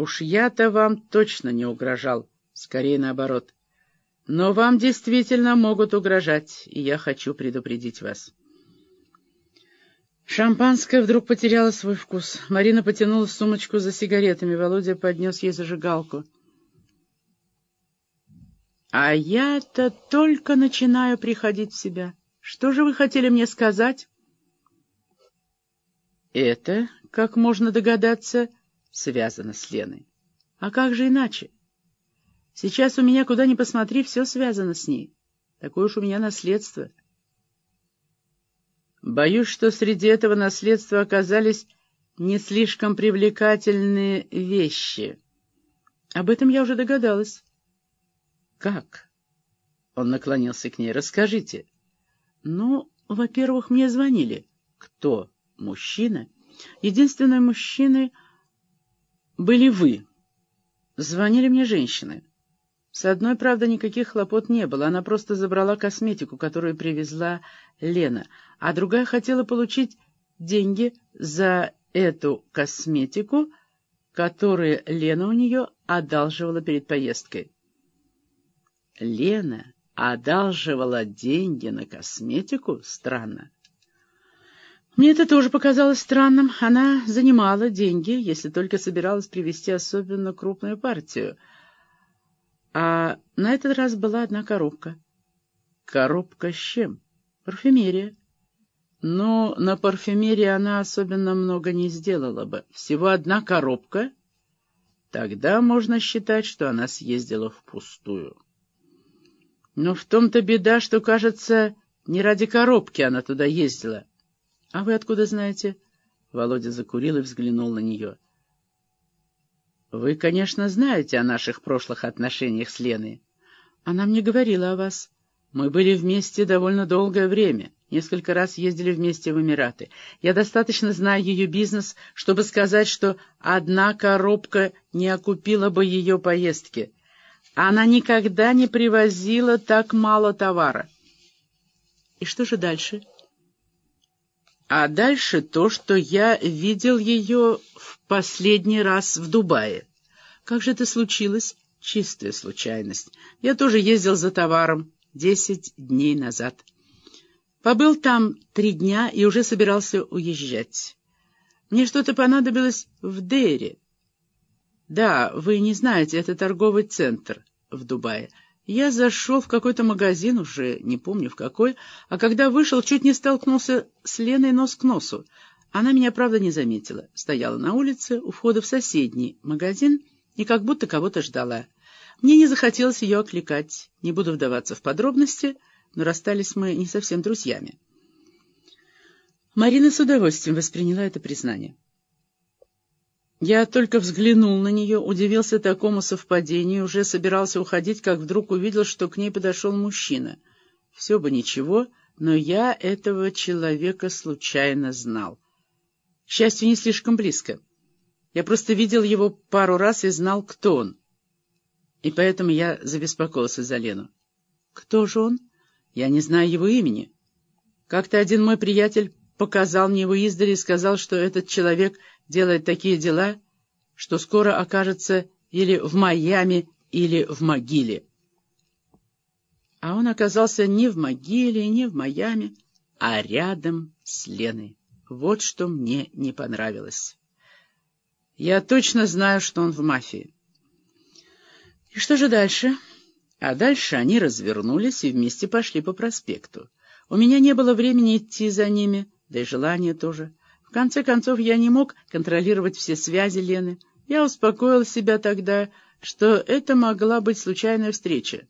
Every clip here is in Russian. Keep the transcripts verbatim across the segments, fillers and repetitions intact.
Уж я-то вам точно не угрожал, скорее наоборот. Но вам действительно могут угрожать, и я хочу предупредить вас. Шампанское вдруг потеряло свой вкус. Марина потянула сумочку за сигаретами. Володя поднес ей зажигалку. «А я-то только начинаю приходить в себя. Что же вы хотели мне сказать?» «Это, как можно догадаться, связано с Леной. А как же иначе? Сейчас у меня, куда ни посмотри, все связано с ней. Такое уж у меня наследство. Боюсь, что среди этого наследства оказались не слишком привлекательные вещи. Об этом я уже догадалась». «Как?» — он наклонился к ней. «Расскажите». «Ну, во-первых, мне звонили». «Кто? Мужчина?» «Единственные мужчины были вы. Звонили мне женщины. С одной, правда, никаких хлопот не было. Она просто забрала косметику, которую привезла Лена, а другая хотела получить деньги за эту косметику, которую Лена у нее одалживала перед поездкой». Лена одалживала деньги на косметику? Странно. Мне это тоже показалось странным. Она занимала деньги, если только собиралась привезти особенно крупную партию. А на этот раз была одна коробка. Коробка с чем? Парфюмерия. Но на парфюмерии она особенно много не сделала бы. Всего одна коробка? Тогда можно считать, что она съездила впустую. Но в том-то беда, что, кажется, не ради коробки она туда ездила. — А вы откуда знаете? Володя закурил и взглянул на нее. — Вы, конечно, знаете о наших прошлых отношениях с Леной. Она мне говорила о вас. Мы были вместе довольно долгое время, несколько раз ездили вместе в Эмираты. Я достаточно знаю ее бизнес, чтобы сказать, что одна коробка не окупила бы ее поездки. Она никогда не привозила так мало товара. И что же дальше? А дальше то, что я видел ее в последний раз в Дубае. Как же это случилось? Чистая случайность. Я тоже ездил за товаром десять дней назад. Побыл там три дня и уже собирался уезжать. Мне что-то понадобилось в Дейре. Да, вы не знаете, это торговый центр в Дубае. Я зашел в какой-то магазин, уже не помню в какой, а когда вышел, чуть не столкнулся с Леной нос к носу. Она меня, правда, не заметила. Стояла на улице у входа в соседний магазин и как будто кого-то ждала. Мне не захотелось ее окликать. Не буду вдаваться в подробности, но расстались мы не совсем друзьями. Марина с удовольствием восприняла это признание. Я только взглянул на нее, удивился такому совпадению, уже собирался уходить, как вдруг увидел, что к ней подошел мужчина. Все бы ничего, но я этого человека случайно знал. К счастью, не слишком близко. Я просто видел его пару раз и знал, кто он. И поэтому я забеспокоился за Лену. Кто же он? Я не знаю его имени. Как-то один мой приятель показал мне его издали и сказал, что этот человек делает такие дела, что скоро окажется или в Майами, или в могиле. А он оказался не в могиле, не в Майами, а рядом с Леной. Вот что мне не понравилось. Я точно знаю, что он в мафии. И что же дальше? А дальше они развернулись и вместе пошли по проспекту. У меня не было времени идти за ними, да и желания тоже. В конце концов, я не мог контролировать все связи Лены. Я успокоил себя тогда, что это могла быть случайная встреча.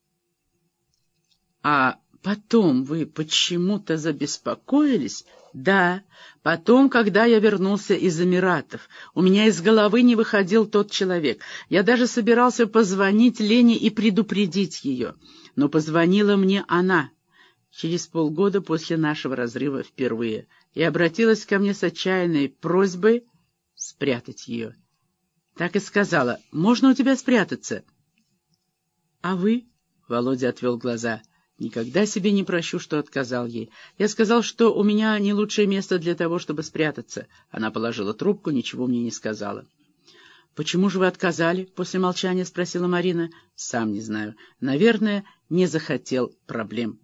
А потом вы почему-то забеспокоились? Да, потом, когда я вернулся из Эмиратов, у меня из головы не выходил тот человек. Я даже собирался позвонить Лене и предупредить ее. Но позвонила мне она через полгода после нашего разрыва впервые и обратилась ко мне с отчаянной просьбой спрятать ее. Так и сказала: «Можно у тебя спрятаться?» «А вы?» — Володя отвел глаза. «Никогда себе не прощу, что отказал ей. Я сказал, что у меня не лучшее место для того, чтобы спрятаться». Она положила трубку, ничего мне не сказала. «Почему же вы отказали?» — после молчания спросила Марина. «Сам не знаю. Наверное, не захотел проблем».